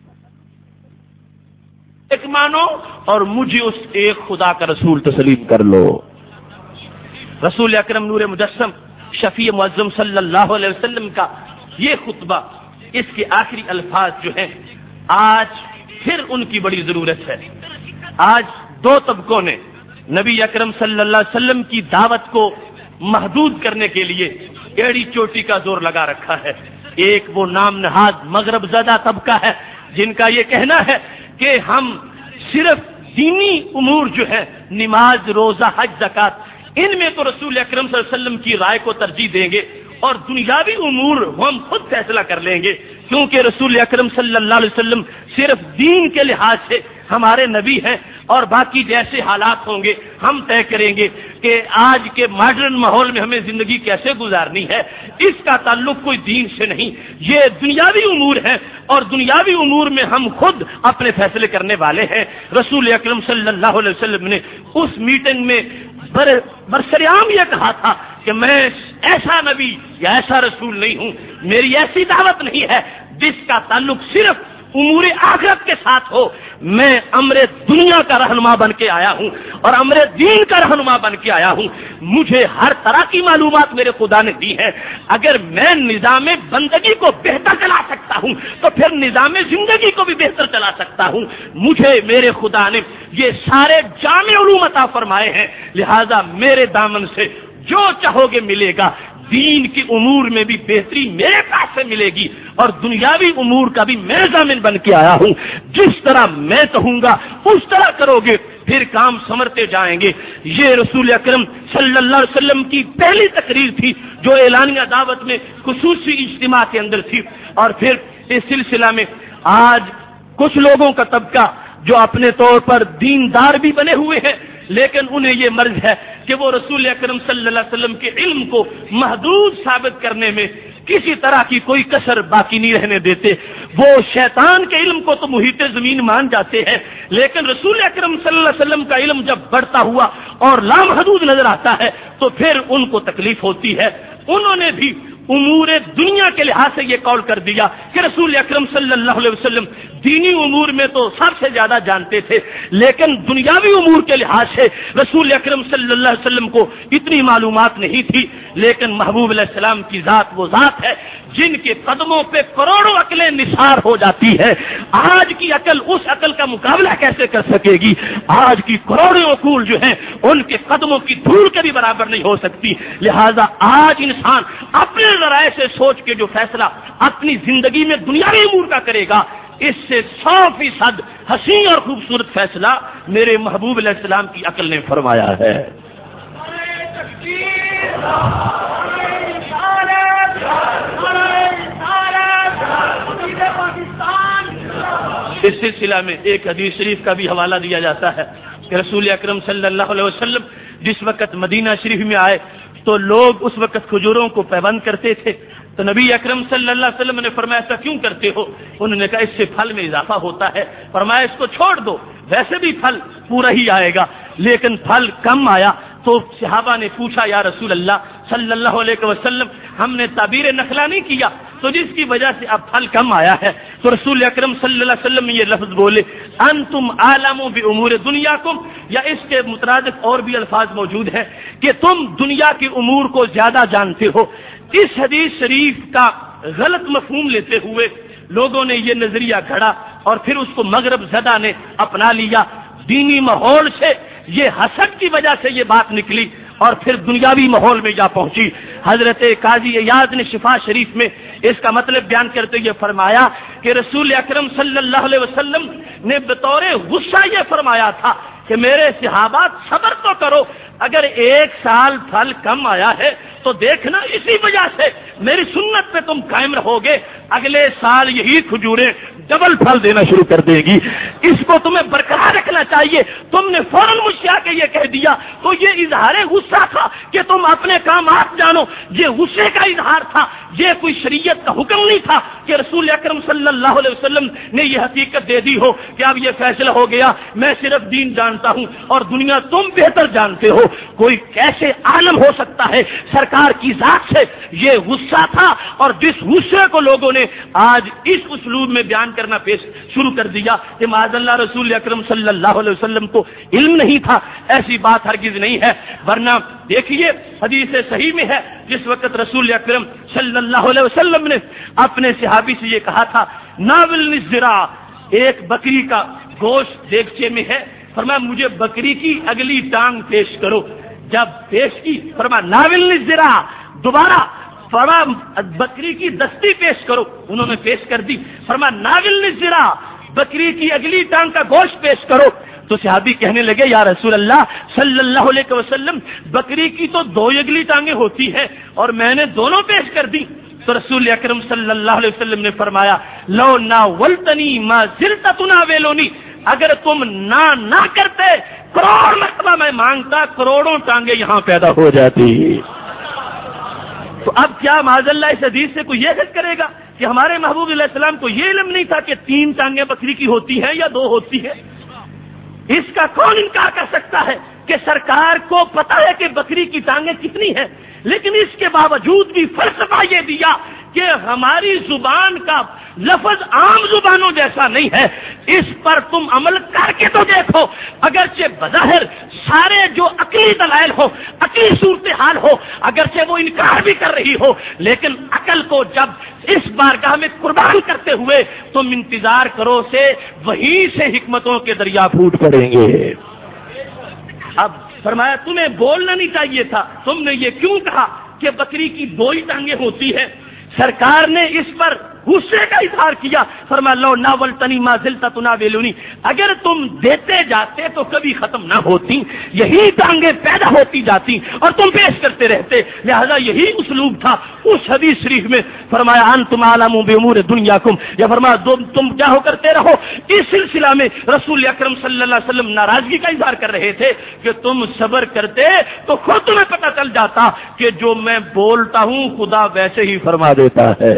ایک مانو اور مجھے اس ایک خدا کا رسول تسلیم کر لو۔ رسول اکرم نور مجسم شفیع معظم صلی اللہ علیہ وسلم کا یہ خطبہ، اس کے آخری الفاظ جو ہیں، آج پھر ان کی بڑی ضرورت ہے۔ آج دو طبقوں نے نبی اکرم صلی اللہ علیہ وسلم کی دعوت کو محدود کرنے کے لیے ایڑی چوٹی کا زور لگا رکھا ہے۔ ایک وہ نام نہاد مغرب زدہ طبقہ ہے جن کا یہ کہنا ہے کہ ہم صرف دینی امور جو ہے، نماز، روزہ، حج، زکات، ان میں تو رسول اکرم صلی اللہ علیہ وسلم کی رائے کو ترجیح دیں گے اور دنیاوی امور ہم خود فیصلہ کر لیں گے، کیونکہ رسول اکرم صلی اللہ علیہ وسلم صرف دین کے لحاظ سے ہمارے نبی ہیں اور باقی جیسے حالات ہوں گے ہم طے کریں گے کہ آج کے ماڈرن ماحول میں ہمیں زندگی کیسے گزارنی ہے۔ اس کا تعلق کوئی دین سے نہیں، یہ دنیاوی امور ہے اور دنیاوی امور میں ہم خود اپنے فیصلے کرنے والے ہیں۔ رسول اکرم صلی اللہ علیہ وسلم نے اس میٹنگ میں برسریام یہ کہا تھا کہ میں ایسا نبی یا ایسا رسول نہیں ہوں، میری ایسی دعوت نہیں ہے جس کا تعلق صرف امور آخرت کے ساتھ ہو۔ میں امر دنیا کا رہنما بن کے آیا ہوں اور امر دین کا رہنما بن کے آیا ہوں۔ مجھے ہر طرح کی معلومات میرے خدا نے دی ہے۔ اگر میں نظام بندگی کو بہتر چلا سکتا ہوں تو پھر نظام زندگی کو بھی بہتر چلا سکتا ہوں۔ مجھے میرے خدا نے یہ سارے جامع علوم عطا فرمائے ہیں، لہذا میرے دامن سے جو چاہو گے ملے گا۔ دین کی امور میں بھی بہتری میرے پاس سے ملے گی اور دنیاوی امور کا بھی میں ضامن بن کے آیا ہوں۔ جس طرح میں کہوں گا اس طرح کرو گے، پھر کام سمرتے جائیں گے۔ یہ رسول اکرم صلی اللہ علیہ وسلم کی پہلی تقریر تھی جو اعلانیہ دعوت میں خصوصی اجتماع کے اندر تھی، اور پھر اس سلسلہ میں آج کچھ لوگوں کا طبقہ جو اپنے طور پر دیندار بھی بنے ہوئے ہیں لیکن انہیں یہ مرض ہے کہ وہ رسول اکرم صلی اللہ علیہ وسلم کے علم کو محدود ثابت کرنے میں کسی طرح کی کوئی کسر باقی نہیں رہنے دیتے۔ وہ شیطان کے علم کو تو محیط زمین مان جاتے ہیں، لیکن رسول اکرم صلی اللہ علیہ وسلم کا علم جب بڑھتا ہوا اور لامحدود نظر آتا ہے تو پھر ان کو تکلیف ہوتی ہے۔ انہوں نے بھی امور دنیا کے لحاظ سے یہ قول کر دیا کہ رسول اکرم صلی اللہ علیہ وسلم دینی امور میں تو سب سے زیادہ جانتے تھے، لیکن دنیاوی امور کے لحاظ سے رسول اکرم صلی اللہ علیہ وسلم کو اتنی معلومات نہیں تھی۔ لیکن محبوب علیہ السلام کی ذات وہ ذات ہے جن کے قدموں پہ کروڑوں عقلیں نثار ہو جاتی ہے۔ آج کی عقل اس عقل کا مقابلہ کیسے کر سکے گی؟ آج کی کروڑوں عقول جو ہیں ان کے قدموں کی دھول کے بھی برابر نہیں ہو سکتی۔ لہذا آج انسان اپنے ذرائع سے سوچ کے جو فیصلہ اپنی زندگی میں دنیاوی امور کا کرے گا، اس سے 100% حسین اور خوبصورت فیصلہ میرے محبوب علیہ السلام کی عقل نے فرمایا ہے۔ اس سلسلہ میں ایک حدیث شریف کا بھی حوالہ دیا جاتا ہے کہ رسول اکرم صلی اللہ علیہ وسلم جس وقت مدینہ شریف میں آئے تو لوگ اس وقت کھجوروں کو پیوند کرتے تھے، تو نبی اکرم صلی اللہ علیہ وسلم نے فرمایا ایسا کیوں کرتے ہو؟ انہوں نے کہا اس سے پھل میں اضافہ ہوتا ہے۔ فرمایا اس کو چھوڑ دو، ویسے بھی پھل پورا ہی آئے گا، لیکن پھل کم آیا تو صحابہ نے پوچھا یا رسول اللہ صلی اللہ علیہ وسلم ہم نے تعبیر نخلا نہیں کیا تو جس کی وجہ سے اب پھل کم آیا ہے، تو رسول اکرم صلی اللہ علیہ وسلم یہ لفظ بولے انتم عالم بامور دنیاکم، یا اس کے مترادف اور بھی الفاظ موجود ہیں کہ تم دنیا کی امور کو زیادہ جانتے ہو۔ اس حدیث شریف کا غلط مفہوم لیتے ہوئے لوگوں نے یہ نظریہ گھڑا اور پھر اس کو مغرب زدہ نے اپنا لیا۔ دینی ماحول سے یہ حسد کی وجہ سے یہ بات نکلی اور پھر دنیاوی ماحول میں جا پہنچی۔ حضرت قاضی ایاز نے شفا شریف میں اس کا مطلب بیان کرتے یہ فرمایا کہ رسول اکرم صلی اللہ علیہ وسلم نے بطور غصہ یہ فرمایا تھا کہ میرے صحابہ صبر تو کرو، اگر 1 سال پھل کم آیا ہے تو دیکھنا اسی وجہ سے میری سنت پہ تم قائم رہو گے، اگلے سال یہی کھجوریں ڈبل پھل دینا شروع کر دے گی، اس کو تمہیں برقرار رکھنا چاہیے۔ تم نے فوراً مجھ سے آ کے یہ کہہ دیا تو یہ اظہار غصہ تھا کہ تم اپنے کام آپ جانو، یہ غصے کا اظہار تھا، یہ کوئی شریعت کا حکم نہیں تھا کہ رسول اکرم صلی اللہ علیہ وسلم نے یہ حقیقت دے دی ہو کہ اب یہ فیصلہ ہو گیا میں صرف دین جانتا ہوں اور دنیا تم بہتر جانتے ہو۔ کوئی کیسے عالم ہو سکتا ہے سرکار کی ذات سے؟ یہ غصہ تھا، اور جس غصے کو لوگوں نے آج اس اسلوب میں بیان کرنا پیش شروع کر دیا کہ معاذ اللہ رسول اکرم صلی اللہ علیہ وسلم کو علم نہیں تھا، ایسی بات ہرگز نہیں ہے۔ ورنہ دیکھیے حدیث صحیح میں ہے، جس وقت رسول اکرم صلی اللہ علیہ وسلم نے اپنے صحابی سے یہ کہا تھا ناولنی الذراع، ایک بکری کا گوشت دیگچے میں ہے، فرمایا مجھے بکری کی اگلی ٹانگ پیش کرو، جب پیش کی فرمایا ناولنی الذراع، دوبارہ فرمایا بکری کی دستی پیش کرو، انہوں نے پیش کر دی، فرمایا ناولنی الذراع، بکری کی اگلی ٹانگ کا گوشت پیش کرو۔ تو صحابی کہنے لگے یا رسول اللہ صلی اللہ علیہ وسلم بکری کی تو 2 اگلی ٹانگیں ہوتی ہیں اور میں نے دونوں پیش کر دی۔ تو رسول اکرم صلی اللہ علیہ وسلم نے فرمایا لو ناولتنی ما زلت تناولنی، اگر تم نہ کرتے کروڑ مرتبہ میں مانگتا، کروڑوں ٹانگیں یہاں پیدا ہو جاتی۔ تو اب کیا معاذ اللہ اس حدیث سے کوئی یہ حد کرے گا کہ ہمارے محبوب علیہ السلام کو یہ علم نہیں تھا کہ 3 ٹانگیں بکری کی ہوتی ہیں یا 2 ہوتی ہیں؟ اس کا کون انکار کر سکتا ہے کہ سرکار کو پتا ہے کہ بکری کی ٹانگیں کتنی ہیں، لیکن اس کے باوجود بھی فلسفہ یہ دیا کہ ہماری زبان کا لفظ عام زبانوں جیسا نہیں ہے، اس پر تم عمل کر کے تو دیکھو۔ اگرچہ بظاہر سارے جو عقلی دلائل ہو، عقلی صورتحال ہو، اگرچہ وہ انکار بھی کر رہی ہو، لیکن عقل کو جب اس بارگاہ میں قربان کرتے ہوئے تم انتظار کرو سے وہیں سے حکمتوں کے دریا پھوٹ پڑیں گے۔ اب فرمایا تمہیں بولنا نہیں چاہیے تھا، تم نے یہ کیوں کہا کہ بکری کی 2 ہی ٹانگیں ہوتی ہیں؟ سرکار نے اس پر غصے کا اظہار کیا، فرمایا لو ناولتنی ما زلت تناولنی، اگر تم دیتے جاتے تو کبھی ختم نہ ہوتی، یہی ٹانگیں پیدا ہوتی جاتی اور تم پیش کرتے رہتے، لہذا یہی اسلوب تھا اس حدیث شریف میں۔ فرمایا انتم عالم بامور دنیاکم، یا فرمایا تم کیا ہو کرتے رہو۔ اس سلسلہ میں رسول اکرم صلی اللہ علیہ وسلم ناراضگی کا اظہار کر رہے تھے کہ تم صبر کرتے تو خود تمہیں پتہ چل جاتا کہ جو میں بولتا ہوں خدا ویسے ہی فرما دیتا ہے،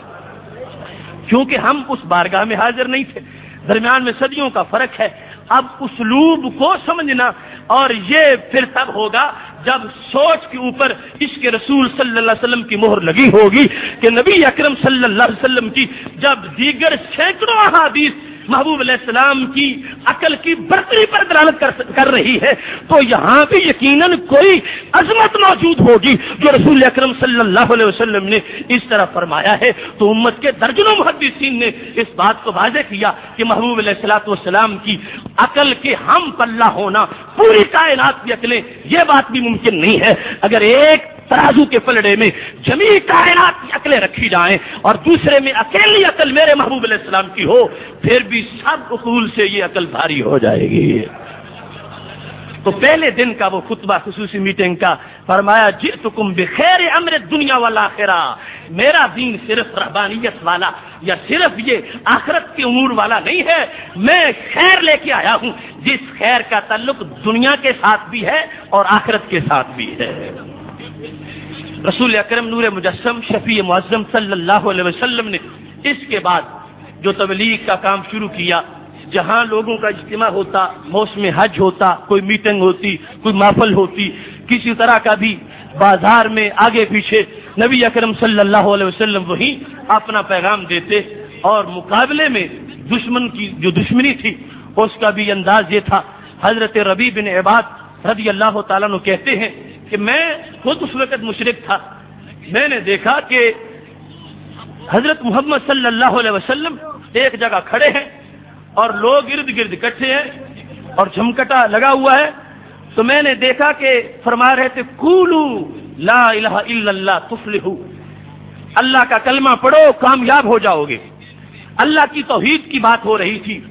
کیونکہ ہم اس بارگاہ میں حاضر نہیں تھے، درمیان میں صدیوں کا فرق ہے۔ اب اسلوب کو سمجھنا، اور یہ پھر تب ہوگا جب سوچ کے اوپر عشق رسول صلی اللہ علیہ وسلم کی مہر لگی ہوگی کہ نبی اکرم صلی اللہ علیہ وسلم کی جب دیگر سینکڑوں احادیث محبوب علیہ السلام کی عقل کی برتری پر دلالت کر رہی ہے، تو یہاں بھی یقیناً کوئی عظمت موجود ہوگی جو رسول اکرم صلی اللہ علیہ وسلم نے اس طرح فرمایا ہے۔ تو امت کے درجنوں محدثین نے اس بات کو واضح کیا کہ محبوب علیہ الصلوۃ والسلام کی عقل کے ہم پلہ ہونا، پوری کائنات کی عقلیں، یہ بات بھی ممکن نہیں ہے۔ اگر ایک ترازو کے پلڑے میں جمیع کائنات کی عقلیں رکھی جائیں اور دوسرے میں اکیلی عقل میرے محبوب علیہ السلام کی ہو، پھر بھی سب عقول سے یہ عقل بھاری ہو جائے گی۔ تو پہلے دن کا وہ خطبہ خصوصی میٹنگ کا، فرمایا جئتکم بخیر امر الدنیا والآخرہ، میرا دین صرف رہبانیت والا یا صرف یہ آخرت کے امور والا نہیں ہے، میں خیر لے کے آیا ہوں جس خیر کا تعلق دنیا کے ساتھ بھی ہے اور آخرت کے ساتھ بھی ہے۔ رسول اکرم نور مجسم شفیع معظم صلی اللہ علیہ وسلم نے اس کے بعد جو تبلیغ کا کام شروع کیا، جہاں لوگوں کا اجتماع ہوتا، موسم حج ہوتا، کوئی میٹنگ ہوتی، کوئی محفل ہوتی، کسی طرح کا بھی بازار میں آگے پیچھے، نبی اکرم صلی اللہ علیہ وسلم وہی اپنا پیغام دیتے، اور مقابلے میں دشمن کی جو دشمنی تھی اس کا بھی انداز یہ تھا۔ حضرت ربیع بن عباد رضی اللہ تعالیٰ عنہ کہتے ہیں کہ میں خود اس وقت مشرک تھا، میں نے دیکھا کہ حضرت محمد صلی اللہ علیہ وسلم ایک جگہ کھڑے ہیں اور لوگ ارد گرد اکٹھے ہیں اور جھمکٹا لگا ہوا ہے، تو میں نے دیکھا کہ فرما رہے تھے قولوا لا الہ الا اللہ تفلحوا، اللہ کا کلمہ پڑھو کامیاب ہو جاؤ گے۔ اللہ کی توحید کی بات ہو رہی تھی،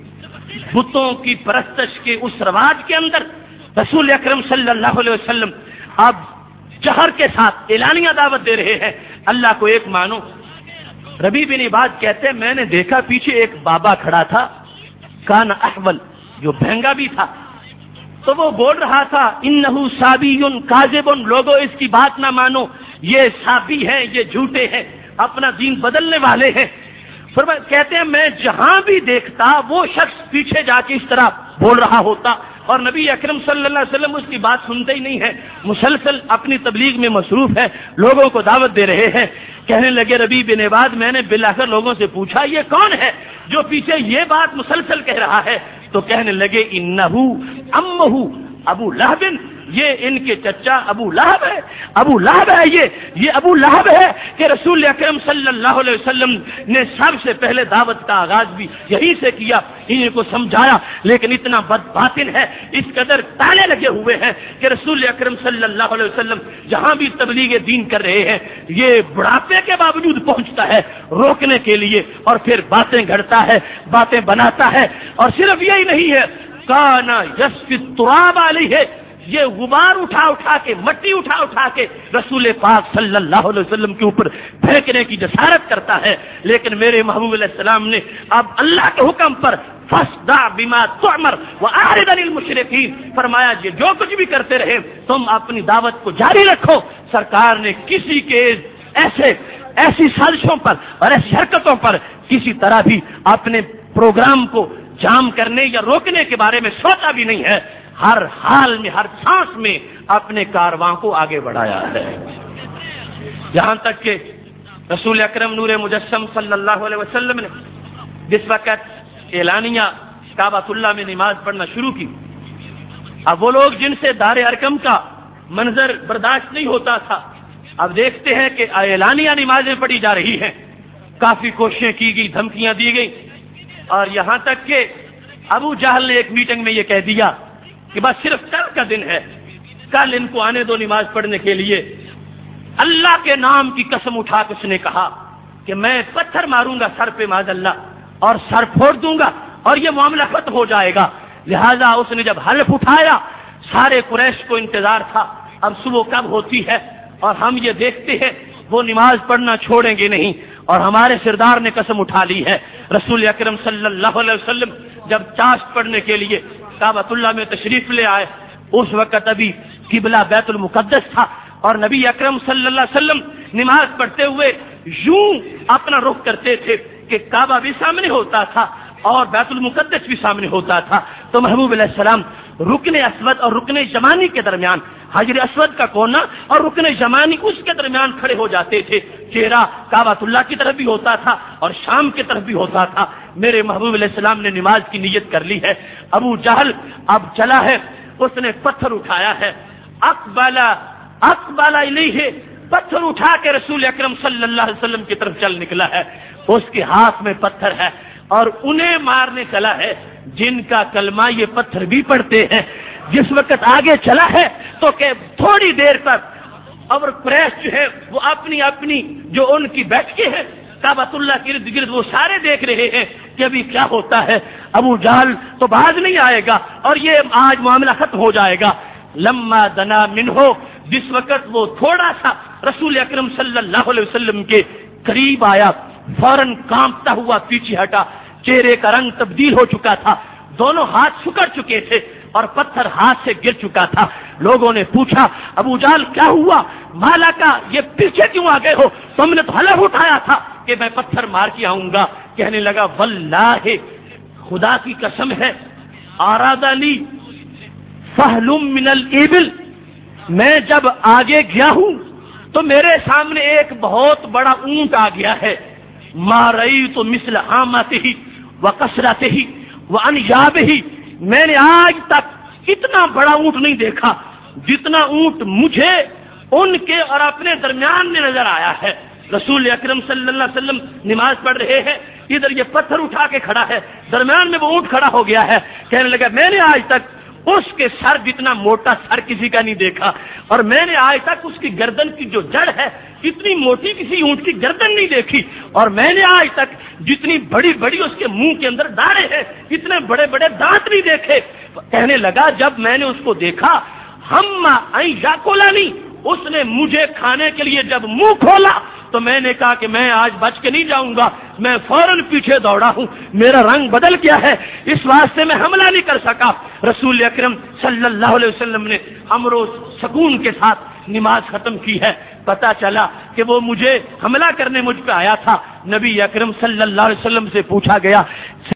بتوں کی پرستش کے اس رواج کے اندر رسول اکرم صلی اللہ علیہ وسلم اب جہر کے ساتھ اعلانیہ دعوت دے رہے ہیں اللہ کو ایک مانو۔ ربیع بن عباد کہتے ہیں میں نے دیکھا پیچھے ایک بابا کھڑا تھا، کان احول، جو بھینگا بھی تھا، تو وہ بول رہا تھا انہو صابی کاذب، لوگوں اس کی بات نہ مانو، یہ صابی ہیں، یہ جھوٹے ہیں، اپنا دین بدلنے والے ہیں۔ کہتے ہیں میں جہاں بھی دیکھتا وہ شخص پیچھے جا کے اس طرح بول رہا ہوتا، اور نبی اکرم صلی اللہ علیہ وسلم اس کی بات سنتے ہی نہیں ہے، مسلسل اپنی تبلیغ میں مصروف ہے، لوگوں کو دعوت دے رہے ہیں۔ کہنے لگے ربیع بن عباد میں نے بالآخر لوگوں سے پوچھا یہ کون ہے جو پیچھے یہ بات مسلسل کہہ رہا ہے؟ تو کہنے لگے انہو امہو ابو لہب، یہ ان کے چچا ابو لہب ہے، ابو لہب ہے، یہ ابو لہب ہے کہ رسول اکرم صلی اللہ علیہ وسلم نے سب سے پہلے دعوت کا آغاز بھی یہی سے کیا، انہیں کو سمجھایا، لیکن اتنا بد باطن ہے، اس قدر تانے لگے ہوئے ہیں کہ رسول اکرم صلی اللہ علیہ وسلم جہاں بھی تبلیغ دین کر رہے ہیں یہ بڑھاپے کے باوجود پہنچتا ہے روکنے کے لیے، اور پھر باتیں گھڑتا ہے، باتیں بناتا ہے، اور صرف یہی نہیں ہے، کانا یسفی التراب علیہ، یہ غبار اٹھا اٹھا کے، مٹی اٹھا اٹھا کے رسول پاک صلی اللہ علیہ وسلم کے اوپر پھینکنے کی جسارت کرتا ہے۔ لیکن میرے محبوب علیہ السلام نے اب اللہ کے حکم پر فاصدع بما تؤمر واعرض عن المشرکین فرمایا یہ جو کچھ بھی کرتے رہے تم اپنی دعوت کو جاری رکھو۔ سرکار نے کسی کے ایسی سازشوں پر اور ایسی حرکتوں پر کسی طرح بھی اپنے پروگرام کو جام کرنے یا روکنے کے بارے میں سوچا بھی نہیں ہے، ہر حال میں، ہر سانس میں اپنے کارواں کو آگے بڑھایا ہے، یہاں تک کہ رسول اکرم نور مجسم صلی اللہ علیہ وسلم نے جس وقت اعلانیہ کعبۃ اللہ میں نماز پڑھنا شروع کی، اب وہ لوگ جن سے دار ارقم کا منظر برداشت نہیں ہوتا تھا اب دیکھتے ہیں کہ اعلانیہ نمازیں پڑھی جا رہی ہیں، کافی کوششیں کی گئی، دھمکیاں دی گئی، اور یہاں تک کہ ابو جہل نے ایک میٹنگ میں یہ کہہ دیا کہ بس صرف کل کا دن ہے، کل ان کو آنے دو نماز پڑھنے کے لیے۔ اللہ کے نام کی قسم اٹھا کے اس نے کہا کہ میں پتھر ماروں گا سر پہ معاذ اللہ اور سر پھوڑ دوں گا اور یہ معاملہ ختم ہو جائے گا۔ لہذا اس نے جب حلف اٹھایا، سارے قریش کو انتظار تھا اب صبح کب ہوتی ہے اور ہم یہ دیکھتے ہیں، وہ نماز پڑھنا چھوڑیں گے نہیں، اور ہمارے سردار نے قسم اٹھا لی ہے۔ رسول اکرم صلی اللہ علیہ وسلم جب چاشت پڑھنے کے لیے کعبۃ اللہ میں تشریف لے آئے، اس وقت ابھی قبلہ بیت المقدس تھا، اور نبی اکرم صلی اللہ علیہ وسلم نماز پڑھتے ہوئے یوں اپنا رخ کرتے تھے کہ کعبہ بھی سامنے ہوتا تھا اور بیت المقدس بھی سامنے ہوتا تھا۔ تو محبوب علیہ السلام رکن اسود اور رکن یمانی کے درمیان، حجر اسود کا کونا اور رکن یمانی اس کے درمیان کھڑے ہو جاتے تھے، چہرہ کعبۃ اللہ کی طرف بھی ہوتا تھا اور شام کی طرف بھی ہوتا تھا۔ میرے محبوب علیہ السلام نے نماز کی نیت کر لی ہے، ابو جہل اب چلا ہے، اس نے پتھر اٹھایا ہے، اقبل الیہ، پتھر اٹھا کے رسول اکرم صلی اللہ علیہ وسلم کی طرف چل نکلا ہے، اس کے ہاتھ میں پتھر ہے اور انہیں مارنے چلا ہے جن کا کلمہ یہ پتھر بھی پڑھتے ہیں۔ جس وقت آگے چلا ہے تو کہ تھوڑی دیر تک اور قریش جو ہے وہ اپنی اپنی جو ان کی بیٹھکیں ہیں کعبۃ اللہ کے ارد گرد وہ سارے دیکھ رہے ہیں کہ ابھی کیا ہوتا ہے، ابو جہل تو باز نہیں آئے گا اور یہ آج معاملہ ختم ہو جائے گا۔ لما دنا منہ، جس وقت وہ تھوڑا سا رسول اکرم صلی اللہ علیہ وسلم کے قریب آیا، فوراً کانپتا ہوا پیچھے ہٹا، چہرے کا رنگ تبدیل ہو چکا تھا، دونوں ہاتھ سکڑ چکے تھے اور پتھر ہاتھ سے گر چکا تھا۔ لوگوں نے پوچھا ابو جہل کیا ہوا، مالا کا یہ پیچھے کیوں آ گئے ہو، تم نے تو حلف اٹھایا تھا کہ میں پتھر مار کے آؤں گا۔ کہنے لگا واللہ، خدا کی قسم ہے، ارادنی فہل من الابل، میں جب آگے گیا ہوں تو میرے سامنے ایک بہت بڑا اونٹ آ گیا ہے، ما رأیت مثل حامتہ وکثرتہ وانیابہ، میں نے آج تک اتنا بڑا اونٹ نہیں دیکھا جتنا اونٹ مجھے ان کے اور اپنے درمیان میں نظر آیا ہے۔ رسول اکرم صلی اللہ علیہ وسلم نماز پڑھ رہے ہیں، ادھر یہ پتھر اٹھا کے کھڑا ہے، درمیان میں وہ اونٹ کھڑا ہو گیا ہے۔ کہنے لگا میں نے آج تک اس کے سر جتنا موٹا سر کسی کا نہیں دیکھا، اور میں نے آج تک اس کی گردن کی جو جڑ ہے اتنی موٹی کسی اونٹ کی گردن نہیں دیکھی، اور میں نے آج تک جتنی بڑی بڑی اس کے منہ کے اندر داڑھیں ہیں اتنے بڑے بڑے دانت نہیں دیکھے۔ کہنے لگا جب میں نے اس کو دیکھا ہم یا کولانی، اس نے مجھے کھانے کے لیے جب منہ کھولا تو میں نے کہا کہ میں آج بچ کے نہیں جاؤں گا، میں فوراً پیچھے دوڑا ہوں، میرا رنگ بدل گیا ہے، اس واسطے میں حملہ نہیں کر سکا۔ رسول اکرم صلی اللہ علیہ وسلم نے امر و سکون کے ساتھ نماز ختم کی ہے۔ پتا چلا کہ وہ مجھے حملہ کرنے مجھ پہ آیا تھا۔ نبی اکرم صلی اللہ علیہ وسلم سے پوچھا گیا